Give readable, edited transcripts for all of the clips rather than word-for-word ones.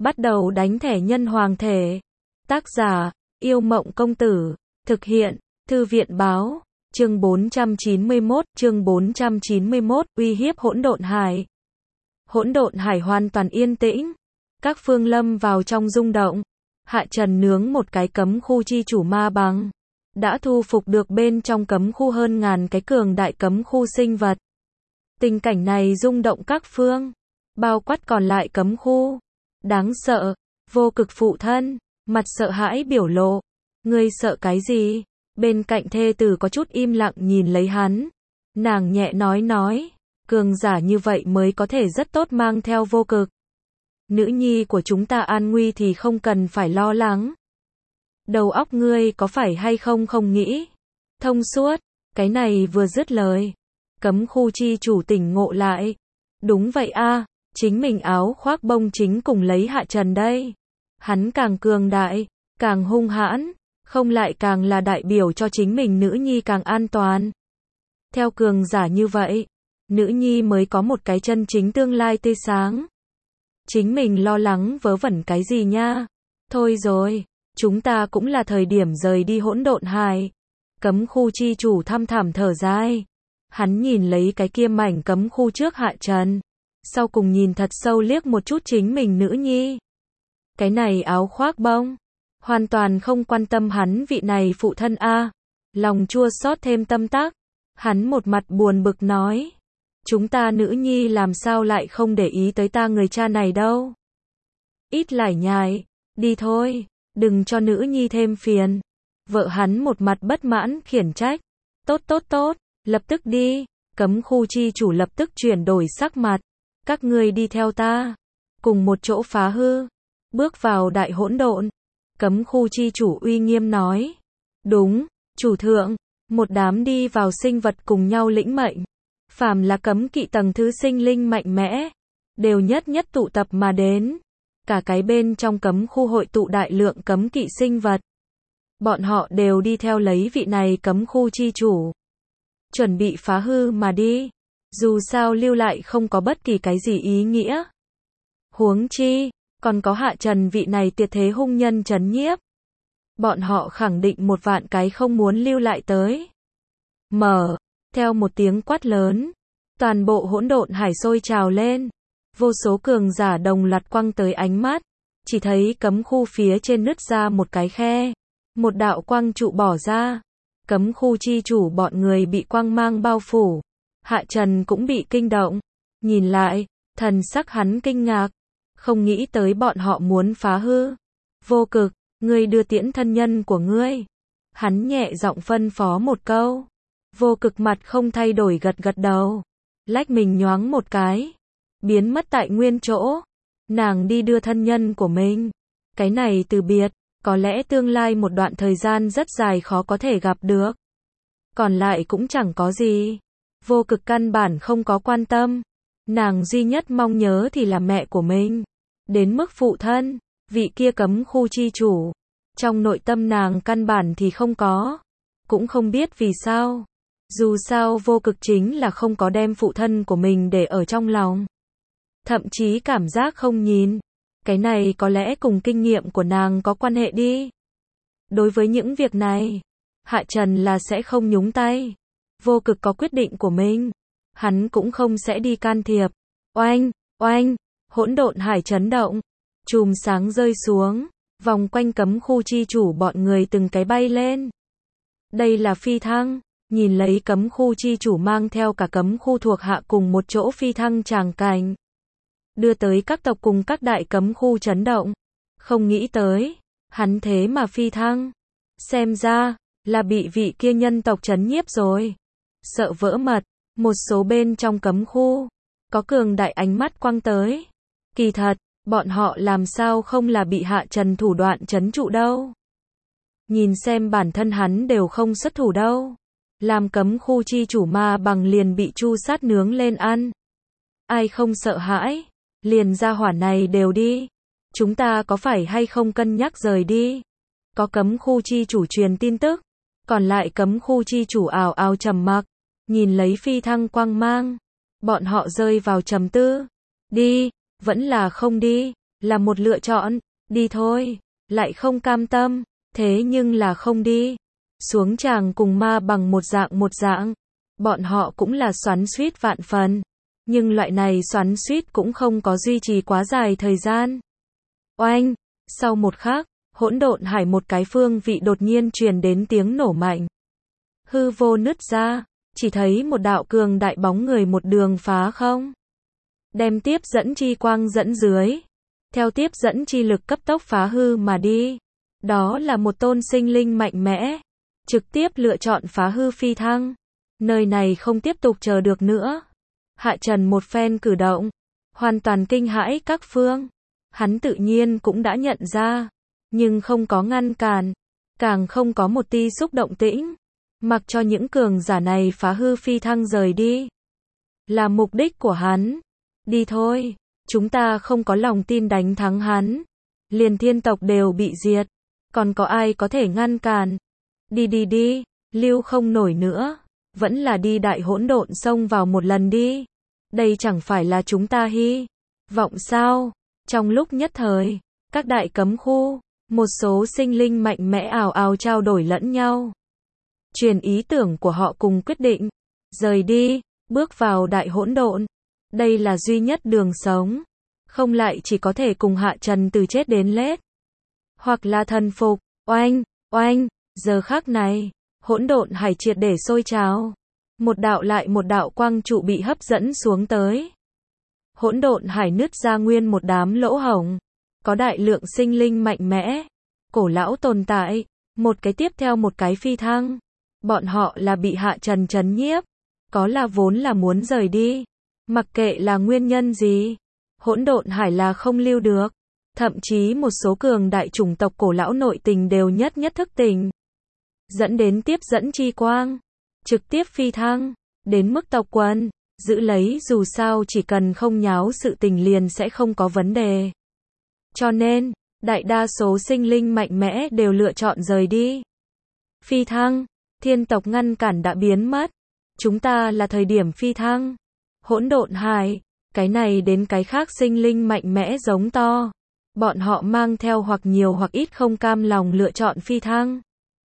Bắt đầu đánh thẻ nhân hoàng thể. Tác giả, Yêu Mộng Công Tử. Thực hiện, Thư viện Báo. Chương 491, uy hiếp hỗn độn hải. Hỗn độn hải hoàn toàn yên tĩnh. Các phương lâm vào trong rung động. Hạ Trần nướng một cái cấm khu chi chủ ma bằng. Đã thu phục được bên trong cấm khu hơn ngàn cái cường đại cấm khu sinh vật. Tình cảnh này rung động các phương. Bao quát còn lại cấm khu. Đáng sợ. Vô cực phụ thân. Mặt sợ hãi biểu lộ. Ngươi sợ cái gì? Bên cạnh thê tử có chút im lặng nhìn lấy hắn. Nàng nhẹ nói. Cường giả như vậy mới có thể rất tốt mang theo vô cực. Nữ nhi của chúng ta an nguy thì không cần phải lo lắng. Đầu óc ngươi có phải hay không nghĩ thông suốt. Cái này vừa dứt lời, cấm khu chi chủ tỉnh ngộ lại. Đúng vậy a, chính mình áo khoác bông chính cùng lấy Hạ Trần đây. Hắn càng cường đại, càng hung hãn, không lại càng là đại biểu cho chính mình nữ nhi càng an toàn. Theo cường giả như vậy, nữ nhi mới có một cái chân chính tương lai tươi sáng. Chính mình lo lắng vớ vẩn cái gì nha. Thôi rồi, chúng ta cũng là thời điểm rời đi hỗn độn hải. Cấm khu chi chủ thăm thẳm thở dài. Hắn nhìn lấy cái kia mảnh cấm khu trước Hạ Trần. Sau cùng nhìn thật sâu liếc một chút chính mình nữ nhi. Cái này áo khoác bông. Hoàn toàn không quan tâm hắn vị này phụ thân a. Lòng chua xót thêm tâm tác. Hắn một mặt buồn bực nói. Chúng ta nữ nhi làm sao lại không để ý tới ta người cha này đâu. Ít lải nhải. Đi thôi. Đừng cho nữ nhi thêm phiền. Vợ hắn một mặt bất mãn khiển trách. Tốt. Lập tức đi. Cấm khu chi chủ lập tức chuyển đổi sắc mặt. Các ngươi đi theo ta. Cùng một chỗ phá hư. Bước vào đại hỗn độn. Cấm khu chi chủ uy nghiêm nói. Đúng, chủ thượng. Một đám đi vào sinh vật cùng nhau lĩnh mệnh. Phàm là cấm kỵ tầng thứ sinh linh mạnh mẽ. Đều nhất tụ tập mà đến. Cả cái bên trong cấm khu hội tụ đại lượng cấm kỵ sinh vật. Bọn họ đều đi theo lấy vị này cấm khu chi chủ. Chuẩn bị phá hư mà đi. Dù sao lưu lại không có bất kỳ cái gì ý nghĩa. Huống chi, còn có Hạ Trần vị này tuyệt thế hung nhân trấn nhiếp. Bọn họ khẳng định một vạn cái không muốn lưu lại tới. Mở, theo một tiếng quát lớn. Toàn bộ hỗn độn hải sôi trào lên. Vô số cường giả đồng loạt quăng tới ánh mắt. Chỉ thấy cấm khu phía trên nứt ra một cái khe. Một đạo quang trụ bỏ ra. Cấm khu chi chủ bọn người bị quang mang bao phủ. Hạ Trần cũng bị kinh động. Nhìn lại, thần sắc hắn kinh ngạc. Không nghĩ tới bọn họ muốn phá hư. Vô cực, ngươi đưa tiễn thân nhân của ngươi. Hắn nhẹ giọng phân phó một câu. Vô cực mặt không thay đổi gật đầu. Lách mình nhoáng một cái. Biến mất tại nguyên chỗ. Nàng đi đưa thân nhân của mình. Cái này từ biệt, có lẽ tương lai một đoạn thời gian rất dài khó có thể gặp được. Còn lại cũng chẳng có gì. Vô cực căn bản không có quan tâm. Nàng duy nhất mong nhớ thì là mẹ của mình. Đến mức phụ thân, vị kia cấm khu chi chủ. Trong nội tâm nàng căn bản thì không có. Cũng không biết vì sao. Dù sao vô cực chính là không có đem phụ thân của mình để ở trong lòng. Thậm chí cảm giác không nhìn. Cái này có lẽ cùng kinh nghiệm của nàng có quan hệ đi. Đối với những việc này, Hạ Trần là sẽ không nhúng tay. Vô cực có quyết định của mình. Hắn cũng không sẽ đi can thiệp. Oanh, hỗn độn hải chấn động. Chùm sáng rơi xuống. Vòng quanh cấm khu chi chủ bọn người từng cái bay lên. Đây là phi thăng. Nhìn lấy cấm khu chi chủ mang theo cả cấm khu thuộc hạ cùng một chỗ phi thăng tràng cảnh. Đưa tới các tộc cùng các đại cấm khu chấn động. Không nghĩ tới. Hắn thế mà phi thăng. Xem ra, là bị vị kia nhân tộc trấn nhiếp rồi. Sợ vỡ mật. Một số bên trong cấm khu. Có cường đại ánh mắt quăng tới. Kỳ thật, bọn họ làm sao không là bị Hạ Trần thủ đoạn trấn trụ đâu. Nhìn xem bản thân hắn đều không xuất thủ đâu. Làm cấm khu chi chủ ma bằng liền bị chu sát nướng lên ăn. Ai không sợ hãi. Liền ra hỏa này đều đi. Chúng ta có phải hay không cân nhắc rời đi. Có cấm khu chi chủ truyền tin tức. Còn lại cấm khu chi chủ ào ào trầm mặc. Nhìn lấy phi thăng quang mang. Bọn họ rơi vào trầm tư. Đi, vẫn là không đi. là một lựa chọn, đi thôi, lại không cam tâm, thế nhưng là không đi. Xuống tràng cùng ma bằng một dạng, bọn họ cũng là xoắn xuýt vạn phần, nhưng loại này xoắn xuýt cũng không có duy trì quá dài thời gian. Oanh, sau một khắc, hỗn độn hải một cái phương vị đột nhiên truyền đến tiếng nổ mạnh. Hư vô nứt ra, chỉ thấy một đạo cường đại bóng người một đường phá không. Đem tiếp dẫn chi quang dẫn dưới. Theo tiếp dẫn chi lực cấp tốc phá hư mà đi. Đó là một tôn sinh linh mạnh mẽ. Trực tiếp lựa chọn phá hư phi thăng. Nơi này không tiếp tục chờ được nữa. Hạ Trần một phen cử động. Hoàn toàn kinh hãi các phương. Hắn tự nhiên cũng đã nhận ra. Nhưng không có ngăn cản. Càng không có một ti xúc động tĩnh. Mặc cho những cường giả này phá hư phi thăng rời đi. Là mục đích của hắn. Đi thôi, chúng ta không có lòng tin đánh thắng hắn. Liền thiên tộc đều bị diệt. Còn có ai có thể ngăn cản? Đi, lưu không nổi nữa. Vẫn là đi đại hỗn độn xông vào một lần đi. Đây chẳng phải là chúng ta hy vọng sao? Trong lúc nhất thời, các đại cấm khu, một số sinh linh mạnh mẽ ào ào trao đổi lẫn nhau. Truyền ý tưởng của họ cùng quyết định. Rời đi, bước vào đại hỗn độn. Đây là duy nhất đường sống. Không lại chỉ có thể cùng Hạ Trần từ chết đến lết. Hoặc là thần phục. Oanh, giờ khắc này, hỗn độn hải triệt để sôi trào. Một đạo lại một đạo quang trụ bị hấp dẫn xuống tới. Hỗn độn hải nứt ra nguyên một đám lỗ hổng. Có đại lượng sinh linh mạnh mẽ. Cổ lão tồn tại. Một cái tiếp theo một cái phi thăng. Bọn họ là bị Hạ Trần trấn nhiếp. Có là vốn là muốn rời đi. Mặc kệ là nguyên nhân gì. Hỗn độn hải là không lưu được. Thậm chí một số cường đại chủng tộc cổ lão nội tình đều nhất thức tỉnh. Dẫn đến tiếp dẫn chi quang. Trực tiếp phi thăng. Đến mức tộc quần. Giữ lấy dù sao chỉ cần không nháo sự tình liền sẽ không có vấn đề. Cho nên, đại đa số sinh linh mạnh mẽ đều lựa chọn rời đi. Phi thăng. Thiên tộc ngăn cản đã biến mất. Chúng ta là thời điểm phi thăng. Hỗn độn hải. Cái này đến cái khác sinh linh mạnh mẽ giống to. Bọn họ mang theo hoặc nhiều hoặc ít không cam lòng lựa chọn phi thăng.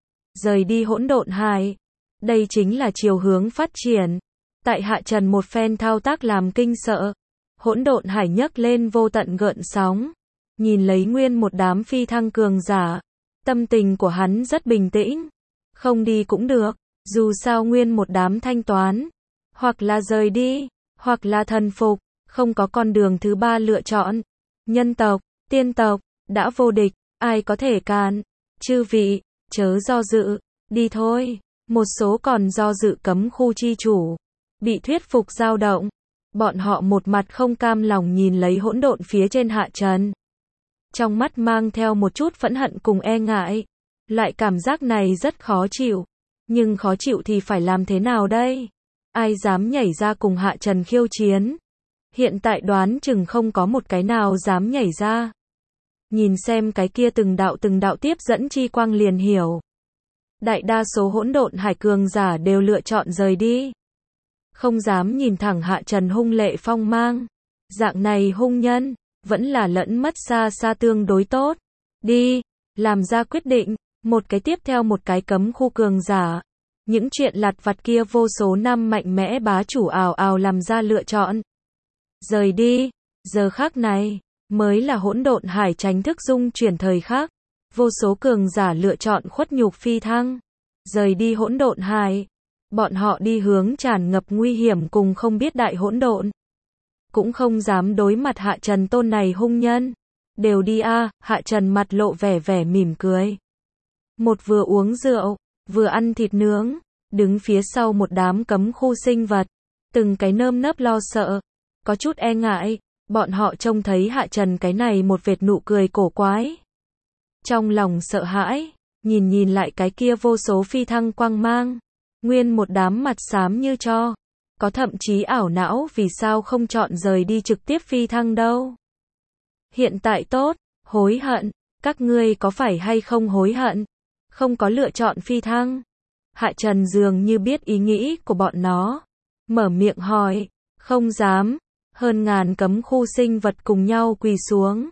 Rời đi hỗn độn hải. Đây chính là chiều hướng phát triển. Tại Hạ Trần một phen thao tác làm kinh sợ. Hỗn độn hải nhấc lên vô tận gợn sóng. Nhìn lấy nguyên một đám phi thăng cường giả. Tâm tình của hắn rất bình tĩnh. Không đi cũng được. Dù sao nguyên một đám thanh toán. Hoặc là rời đi. Hoặc là thần phục. Không có con đường thứ ba lựa chọn. Nhân tộc, tiên tộc, đã vô địch. Ai có thể cản. Chư vị, chớ do dự. Đi thôi. Một số còn do dự cấm khu chi chủ. Bị thuyết phục dao động. Bọn họ một mặt không cam lòng nhìn lấy hỗn độn phía trên Hạ Trần. Trong mắt mang theo một chút phẫn hận cùng e ngại. Loại cảm giác này rất khó chịu. Nhưng khó chịu thì phải làm thế nào đây? Ai dám nhảy ra cùng Hạ Trần khiêu chiến? Hiện tại đoán chừng không có một cái nào dám nhảy ra. Nhìn xem cái kia từng đạo tiếp dẫn chi quang liền hiểu. Đại đa số hỗn độn hải cường giả đều lựa chọn rời đi. Không dám nhìn thẳng Hạ Trần hung lệ phong mang. Dạng này hung nhân, vẫn là lẫn mất xa tương đối tốt. Đi, làm ra quyết định, một cái tiếp theo một cái cấm khu cường giả. Những chuyện lặt vặt kia vô số năm mạnh mẽ bá chủ ào ào làm ra lựa chọn. Rời đi, giờ khắc này, mới là hỗn độn hải tránh thức dung chuyển thời khắc. Vô số cường giả lựa chọn khuất nhục phi thăng. Rời đi hỗn độn hải. Bọn họ đi hướng tràn ngập nguy hiểm cùng không biết đại hỗn độn. Cũng không dám đối mặt Hạ Trần tôn này hung nhân. Đều đi a. Hạ Trần mặt lộ vẻ mỉm cười. Một vừa uống rượu, vừa ăn thịt nướng. Đứng phía sau một đám cấm khu sinh vật. Từng cái nơm nớp lo sợ. Có chút e ngại. Bọn họ trông thấy Hạ Trần cái này một vệt nụ cười cổ quái. Trong lòng sợ hãi. Nhìn lại cái kia vô số phi thăng quang mang. Nguyên một đám mặt xám như tro. Có thậm chí ảo não vì sao không chọn rời đi trực tiếp phi thăng đâu. Hiện tại tốt, hối hận. Các ngươi có phải hay không hối hận? Không có lựa chọn phi thăng. Hạ Trần dường như biết ý nghĩ của bọn nó. Mở miệng hỏi. Không dám. Hơn ngàn cấm khu sinh vật cùng nhau quỳ xuống.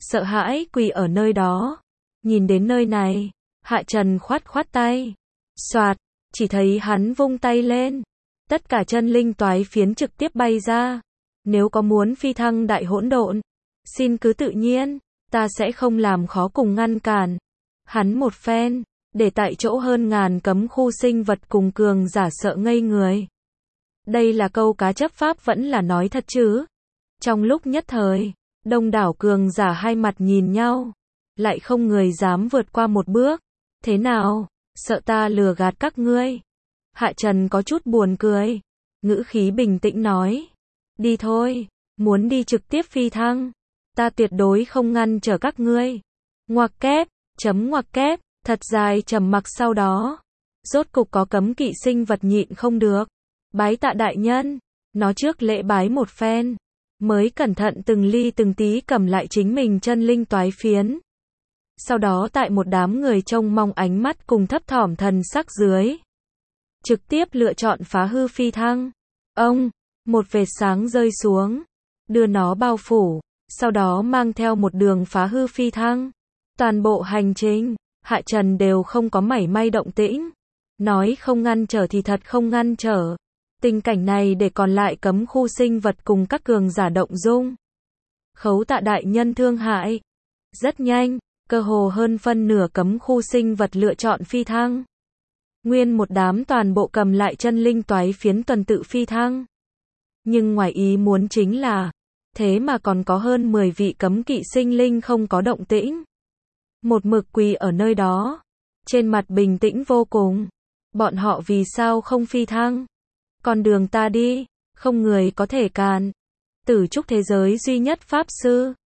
sợ hãi quỳ ở nơi đó. Nhìn đến nơi này, Hạ Trần khoát khoát tay. Soạt, chỉ thấy hắn vung tay lên. Tất cả chân linh toái phiến trực tiếp bay ra. Nếu có muốn phi thăng đại hỗn độn, xin cứ tự nhiên, ta sẽ không làm khó cùng ngăn cản. Hắn một phen, để tại chỗ hơn ngàn cấm khu sinh vật cùng cường giả sợ ngây người. Đây là câu cá chấp pháp vẫn là nói thật chứ? Trong lúc nhất thời, đông đảo cường giả hai mặt nhìn nhau, lại không người dám vượt qua một bước. Thế nào, sợ ta lừa gạt các ngươi? Hạ Trần có chút buồn cười, ngữ khí bình tĩnh nói. Đi thôi, muốn đi trực tiếp phi thăng, ta tuyệt đối không ngăn trở các ngươi. Ngoặc kép, ngoặc kép, thật dài trầm mặc sau đó. Rốt cục có cấm kỵ sinh vật nhịn không được. Bái tạ đại nhân, nó trước lễ bái một phen, mới cẩn thận từng ly từng tí cầm lại chính mình chân linh toái phiến. Sau đó tại một đám người trông mong ánh mắt cùng thấp thỏm thần sắc dưới, trực tiếp lựa chọn phá hư phi thăng. Ông, một vệt sáng rơi xuống, đưa nó bao phủ, sau đó mang theo một đường phá hư phi thăng. Toàn bộ hành trình, Hạ Trần đều không có mảy may động tĩnh. Nói không ngăn trở thì thật không ngăn trở. Tình cảnh này để còn lại cấm khu sinh vật cùng các cường giả động dung. Khấu tạ đại nhân thương hại. Rất nhanh, cơ hồ hơn phân nửa cấm khu sinh vật lựa chọn phi thăng. Nguyên một đám toàn bộ cầm lại chân linh toái phiến tuần tự phi thăng. Nhưng ngoài ý muốn chính là, thế mà còn có hơn 10 vị cấm kỵ sinh linh không có động tĩnh. Một mực quỳ ở nơi đó, trên mặt bình tĩnh vô cùng. Bọn họ vì sao không phi thăng? Con đường ta đi, không người có thể cản. Tử trúc thế giới duy nhất pháp sư,